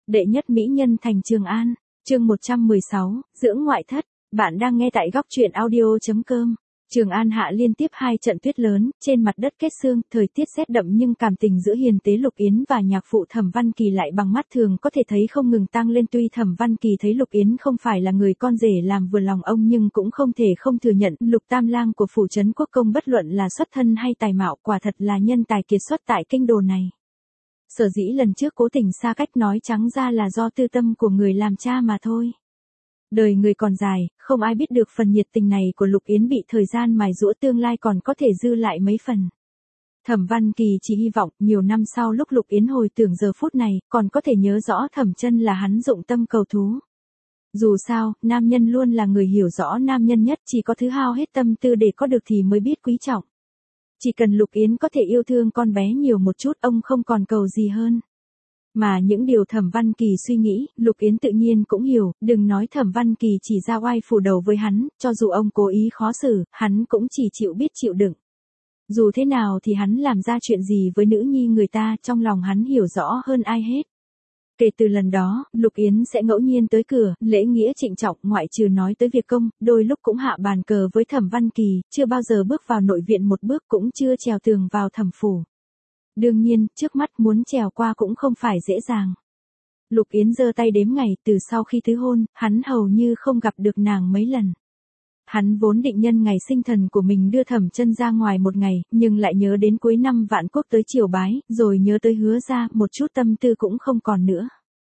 Đệ nhất mỹ nhân thành Trường An, chương 116, dưỡng ngoại thất. Bạn đang nghe tại góc truyện audio.com. Trường An hạ liên tiếp 2 trận tuyết lớn, trên mặt đất kết sương, thời tiết rét đậm nhưng cảm tình giữa hiền tế Lục Yến và nhạc phụ Thẩm Văn Kỳ lại bằng mắt thường có thể thấy không ngừng tăng lên. Tuy Thẩm Văn Kỳ thấy Lục Yến không phải là người con rể làm vừa lòng ông nhưng cũng không thể không thừa nhận Lục Tam Lang của phủ trấn Quốc Công bất luận là xuất thân hay tài mạo quả thật là nhân tài kiệt xuất tại kinh đô này. Sở dĩ lần trước cố tình xa cách nói trắng ra là do tư tâm của người làm cha mà thôi. Đời người còn dài, không ai biết được phần nhiệt tình này của Lục Yến bị thời gian mài giũa tương lai còn có thể dư lại mấy phần. Thẩm Văn Kỳ chỉ hy vọng nhiều năm sau lúc Lục Yến hồi tưởng giờ phút này còn có thể nhớ rõ Thẩm Chân là hắn dụng tâm cầu thú. Dù sao, nam nhân luôn là người hiểu rõ nam nhân nhất, chỉ có thứ hao hết tâm tư để có được thì mới biết quý trọng. Chỉ cần Lục Yến có thể yêu thương con bé nhiều một chút ông không còn cầu gì hơn. Mà những điều Thẩm Văn Kỳ suy nghĩ, Lục Yến tự nhiên cũng hiểu, đừng nói Thẩm Văn Kỳ chỉ ra oai phủ đầu với hắn, cho dù ông cố ý khó xử, hắn cũng chỉ biết chịu đựng. Dù thế nào thì hắn làm ra chuyện gì với nữ nhi người ta trong lòng hắn hiểu rõ hơn ai hết. Kể từ lần đó, Lục Yến sẽ ngẫu nhiên tới cửa, lễ nghĩa trịnh trọng ngoại trừ nói tới việc công, đôi lúc cũng hạ bàn cờ với Thẩm Văn Kỳ, chưa bao giờ bước vào nội viện một bước cũng chưa trèo tường vào thẩm phủ. Đương nhiên, trước mắt muốn trèo qua cũng không phải dễ dàng. Lục Yến giơ tay đếm ngày, từ sau khi tứ hôn, hắn hầu như không gặp được nàng mấy lần. Hắn vốn định nhân ngày sinh thần của mình đưa Thẩm Chân ra ngoài một ngày, nhưng lại nhớ đến cuối năm Vạn Quốc tới triều bái, rồi nhớ tới Hứa gia, một chút tâm tư cũng không còn nữa.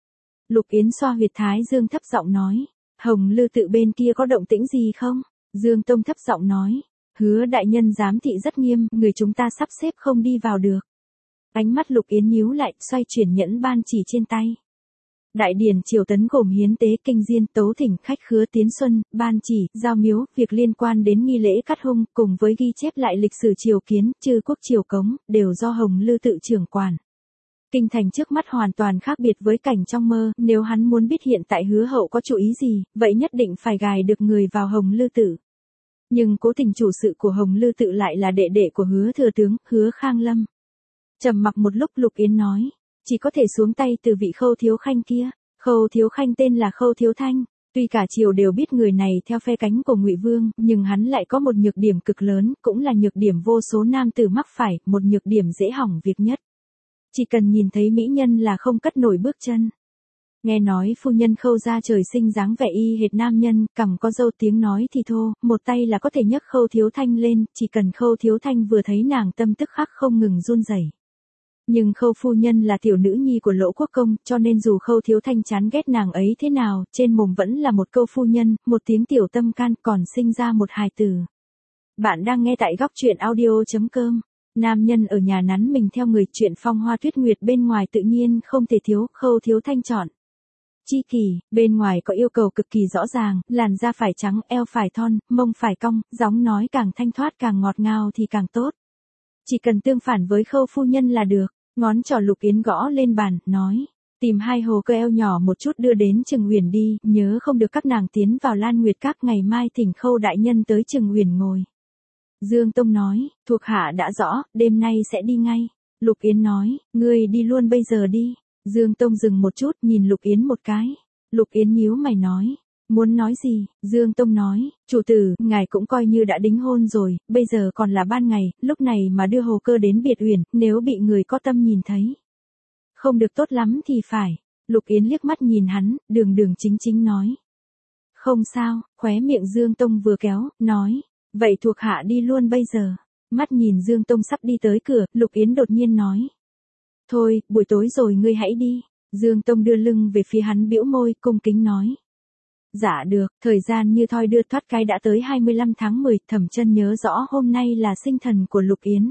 Lục Yến xoa huyệt thái dương thấp giọng nói, Hồng Lư tự bên kia có động tĩnh gì không? Dương Tông thấp giọng nói, Hứa đại nhân giám thị rất nghiêm, người chúng ta sắp xếp không đi vào được. Ánh mắt Lục Yến nhíu lại, xoay chuyển nhẫn ban chỉ trên tay. Đại điển triều tấn gồm hiến tế, kinh diên, tấu thỉnh, khách khứa tiến xuân, ban chỉ, giao miếu, việc liên quan đến nghi lễ cắt hung, cùng với ghi chép lại lịch sử triều kiến, chư quốc triều cống, đều do Hồng Lư tự trưởng quản. Kinh thành trước mắt hoàn toàn khác biệt với cảnh trong mơ, nếu hắn muốn biết hiện tại Hứa hậu có chủ ý gì, vậy nhất định phải gài được người vào Hồng Lư tự. Nhưng cố tình chủ sự của Hồng Lư tự lại là đệ đệ của Hứa thừa tướng, Hứa Khang Lâm. Trầm mặc một lúc Lục Yến nói, chỉ có thể xuống tay từ vị Khâu thiếu khanh kia. Khâu thiếu khanh tên là Khâu Thiếu Thanh, tuy cả triều đều biết người này theo phe cánh của Ngụy Vương, nhưng hắn lại có một nhược điểm cực lớn, cũng là nhược điểm vô số nam tử mắc phải, một nhược điểm dễ hỏng việc nhất. Chỉ cần nhìn thấy mỹ nhân là không cất nổi bước chân. Nghe nói phu nhân Khâu gia trời sinh dáng vẻ y hệt nam nhân, cằm có râu tiếng nói thì thô, một tay là có thể nhấc Khâu Thiếu Thanh lên, chỉ cần Khâu Thiếu Thanh vừa thấy nàng tâm tức khắc không ngừng run rẩy. Nhưng Khâu phu nhân là tiểu nữ nhi của Lỗ Quốc Công, cho nên dù Khâu Thiếu Thanh chán ghét nàng ấy thế nào, trên mồm vẫn là một câu phu nhân, một tiếng tiểu tâm can, còn sinh ra một hài tử. Bạn đang nghe tại góc truyện audio.com. Nam nhân ở nhà nắn mình theo người, chuyện phong hoa tuyết nguyệt bên ngoài tự nhiên không thể thiếu, Khâu Thiếu Thanh chọn. Chi kỳ, bên ngoài có yêu cầu cực kỳ rõ ràng, làn da phải trắng, eo phải thon, mông phải cong, giọng nói càng thanh thoát càng ngọt ngào thì càng tốt. Chỉ cần tương phản với Khâu phu nhân là được. Ngón trỏ Lục Yến gõ lên bàn, nói, tìm 2 hồ cơ eo nhỏ một chút đưa đến Trừng Uyển đi, nhớ không được các nàng tiến vào Lan Nguyệt Các, ngày mai thỉnh Khâu đại nhân tới Trừng Uyển ngồi. Dương Tông nói, thuộc hạ đã rõ, đêm nay sẽ đi ngay. Lục Yến nói, ngươi đi luôn bây giờ đi. Dương Tông dừng một chút, nhìn Lục Yến một cái. Lục Yến nhíu mày nói, muốn nói gì? Dương Tông nói, chủ tử, ngài cũng coi như đã đính hôn rồi, bây giờ còn là ban ngày, lúc này mà đưa hồ cơ đến Biệt Uyển, nếu bị người có tâm nhìn thấy, không được tốt lắm thì phải. Lục Yến liếc mắt nhìn hắn, đường chính chính nói, không sao. Khóe miệng Dương Tông vừa kéo, nói, vậy thuộc hạ đi luôn bây giờ. Mắt nhìn Dương Tông sắp đi tới cửa, Lục Yến đột nhiên nói, thôi, buổi tối rồi ngươi hãy đi. Dương Tông đưa lưng về phía hắn, bĩu môi, cung kính nói, dạ được. Thời gian như thoi đưa thoát cái đã tới 25 tháng 10, Thẩm Chân nhớ rõ hôm nay là sinh thần của Lục Yến.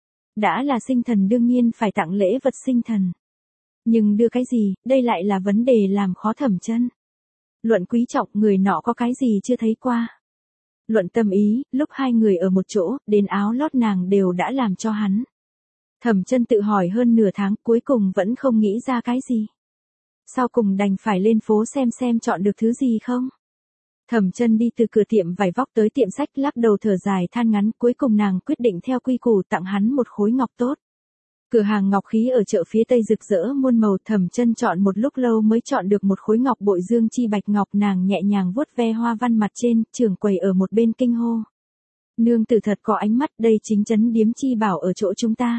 Đã là sinh thần đương nhiên phải tặng lễ vật sinh thần. Nhưng đưa cái gì, đây lại là vấn đề làm khó Thẩm Chân. Luận quý trọng, người nọ có cái gì chưa thấy qua. Luận tâm ý, lúc 2 người ở một chỗ, đến áo lót nàng đều đã làm cho hắn. Thẩm Chân tự hỏi hơn nửa tháng, cuối cùng vẫn không nghĩ ra cái gì. Sau cùng đành phải lên phố xem chọn được thứ gì không. Thẩm Chân đi từ cửa tiệm vải vóc tới tiệm sách, lắc đầu thở dài than ngắn, cuối cùng nàng quyết định theo quy củ tặng hắn một khối ngọc tốt. Cửa hàng ngọc khí ở chợ phía tây rực rỡ muôn màu, Thẩm Chân chọn một lúc lâu mới chọn được một khối ngọc bội dương chi bạch ngọc, nàng nhẹ nhàng vuốt ve hoa văn mặt trên, trưởng quầy ở một bên kinh hô. Nương tử thật có ánh mắt, đây chính trấn điếm chi bảo ở chỗ chúng ta.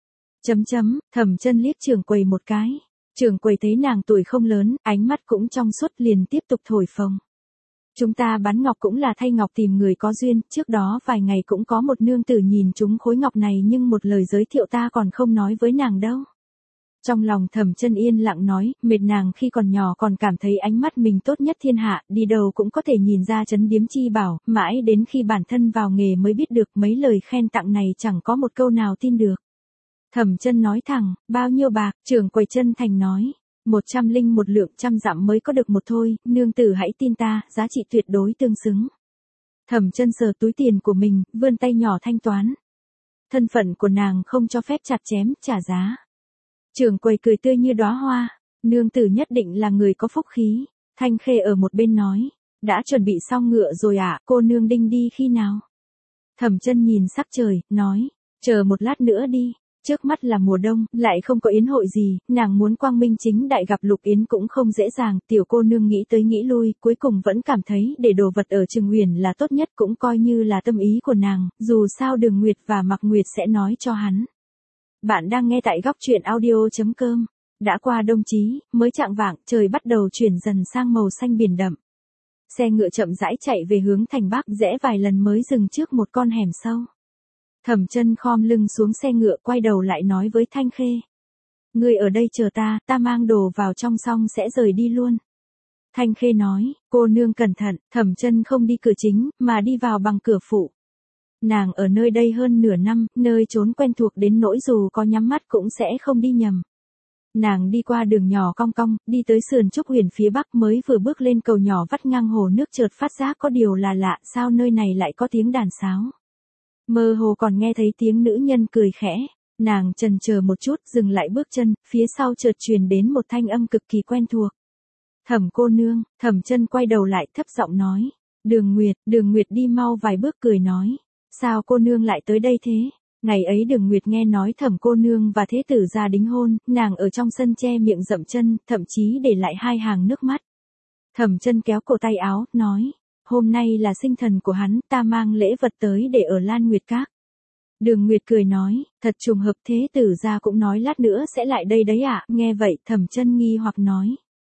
Thẩm Chân liếc trưởng quầy một cái. Trưởng quầy thấy nàng tuổi không lớn, ánh mắt cũng trong suốt liền tiếp tục thổi phồng. Chúng ta bán ngọc cũng là thay ngọc tìm người có duyên, trước đó vài ngày cũng có một nương tử nhìn chúng khối ngọc này nhưng một lời giới thiệu ta còn không nói với nàng đâu. Trong lòng Thẩm Chân yên lặng nói, mệt nàng khi còn nhỏ còn cảm thấy ánh mắt mình tốt nhất thiên hạ, đi đâu cũng có thể nhìn ra trấn điếm chi bảo, mãi đến khi bản thân vào nghề mới biết được mấy lời khen tặng này chẳng có một câu nào tin được. Thẩm Chân nói thẳng, bao nhiêu bạc, trưởng quầy chân thành nói. 101 lượng, 100 dặm mới có được một thôi, nương tử hãy tin ta, giá trị tuyệt đối tương xứng. Thẩm Chân sờ túi tiền của mình, vươn tay nhỏ thanh toán. Thân phận của nàng không cho phép chặt chém, trả giá. Trưởng quầy cười tươi như đóa hoa, nương tử nhất định là người có phúc khí. Thanh Khê ở một bên nói, đã chuẩn bị xong ngựa rồi ạ, cô nương đinh đi khi nào? Thẩm Chân nhìn sắc trời, nói, chờ một lát nữa đi. Trước mắt là mùa đông, lại không có yến hội gì, nàng muốn quang minh chính đại gặp Lục Yến cũng không dễ dàng, tiểu cô nương nghĩ tới nghĩ lui, cuối cùng vẫn cảm thấy để đồ vật ở Trường Uyển là tốt nhất, cũng coi như là tâm ý của nàng, dù sao Đường Nguyệt và Mạc Nguyệt sẽ nói cho hắn. Bạn đang nghe tại góc truyện audio.com. Đã qua đông chí, mới chạng vạng, trời bắt đầu chuyển dần sang màu xanh biển đậm. Xe ngựa chậm rãi chạy về hướng thành Bắc, rẽ vài lần mới dừng trước một con hẻm sâu. Thẩm Chân khom lưng xuống xe ngựa, quay đầu lại nói với Thanh Khê. Ngươi ở đây chờ ta, ta mang đồ vào trong xong sẽ rời đi luôn. Thanh Khê nói, cô nương cẩn thận. Thẩm Chân không đi cửa chính, mà đi vào bằng cửa phụ. Nàng ở nơi đây hơn nửa năm, nơi trốn quen thuộc đến nỗi dù có nhắm mắt cũng sẽ không đi nhầm. Nàng đi qua đường nhỏ cong cong, đi tới sườn Trúc Huyền phía bắc, mới vừa bước lên cầu nhỏ vắt ngang hồ nước chợt phát giác có điều là lạ, sao nơi này lại có tiếng đàn sáo. Mơ hồ còn nghe thấy tiếng nữ nhân cười khẽ, nàng chần chờ một chút, dừng lại bước chân, phía sau chợt truyền đến một thanh âm cực kỳ quen thuộc. Thẩm cô nương. Thẩm Chân quay đầu lại thấp giọng nói, Đường Nguyệt đi mau vài bước cười nói, sao cô nương lại tới đây thế? Ngày ấy Đường Nguyệt nghe nói Thẩm cô nương và thế tử gia đính hôn, nàng ở trong sân che miệng dậm chân, thậm chí để lại 2 hàng nước mắt. Thẩm Chân kéo cổ tay áo, nói, hôm nay là sinh thần của hắn, ta mang lễ vật tới để ở Lan Nguyệt Các. Đường Nguyệt cười nói, thật trùng hợp, thế tử gia cũng nói lát nữa sẽ lại đây đấy ạ. Nghe vậy, Thẩm Chân nghi hoặc nói,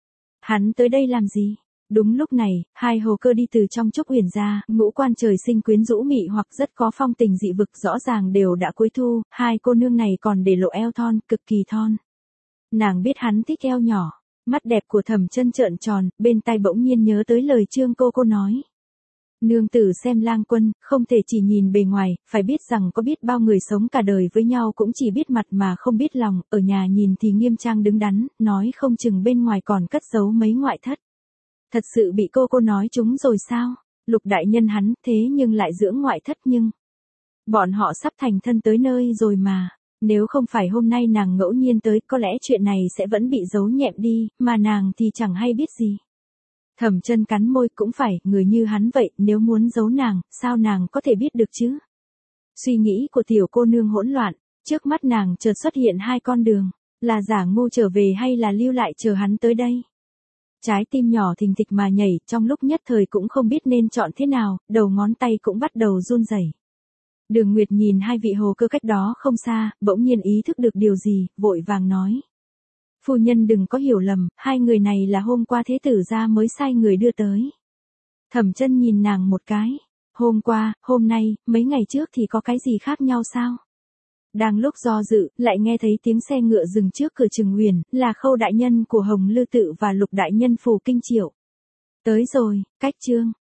hắn tới đây làm gì? Đúng lúc này, 2 hồ cơ đi từ trong Trúc Uyển ra, ngũ quan trời sinh quyến rũ mị hoặc rất có phong tình dị vực, rõ ràng đều đã cuối thu, 2 cô nương này còn để lộ eo thon, cực kỳ thon. Nàng biết hắn thích eo nhỏ. Mắt đẹp của Thẩm Chân trợn tròn, bên tai bỗng nhiên nhớ tới lời Trương cô nói. Nương tử xem lang quân, không thể chỉ nhìn bề ngoài, phải biết rằng có biết bao người sống cả đời với nhau cũng chỉ biết mặt mà không biết lòng, ở nhà nhìn thì nghiêm trang đứng đắn, nói không chừng bên ngoài còn cất giấu mấy ngoại thất. Thật sự bị cô nói trúng rồi sao? Lục đại nhân hắn, thế nhưng lại dưỡng ngoại thất nhưng. Bọn họ sắp thành thân tới nơi rồi mà. Nếu không phải hôm nay nàng ngẫu nhiên tới, có lẽ chuyện này sẽ vẫn bị giấu nhẹm đi, mà nàng thì chẳng hay biết gì. Thẩm Chân cắn môi, cũng phải, người như hắn vậy, nếu muốn giấu nàng, sao nàng có thể biết được chứ? Suy nghĩ của tiểu cô nương hỗn loạn, trước mắt nàng chợt xuất hiện 2 con đường, là giả ngu trở về hay là lưu lại chờ hắn tới đây? Trái tim nhỏ thình thịch mà nhảy, trong lúc nhất thời cũng không biết nên chọn thế nào, đầu ngón tay cũng bắt đầu run rẩy. Đường Nguyệt nhìn 2 vị hồ cơ cách đó không xa, bỗng nhiên ý thức được điều gì, vội vàng nói. Phu nhân đừng có hiểu lầm, 2 người này là hôm qua thế tử gia mới sai người đưa tới. Thẩm Chân nhìn nàng một cái. Hôm qua, hôm nay, mấy ngày trước thì có cái gì khác nhau sao? Đang lúc do dự, lại nghe thấy tiếng xe ngựa dừng trước cửa Trường Uyển, là Khâu đại nhân của Hồng Lư Tự và Lục đại nhân phủ Kinh Triệu. Tới rồi, cách chương.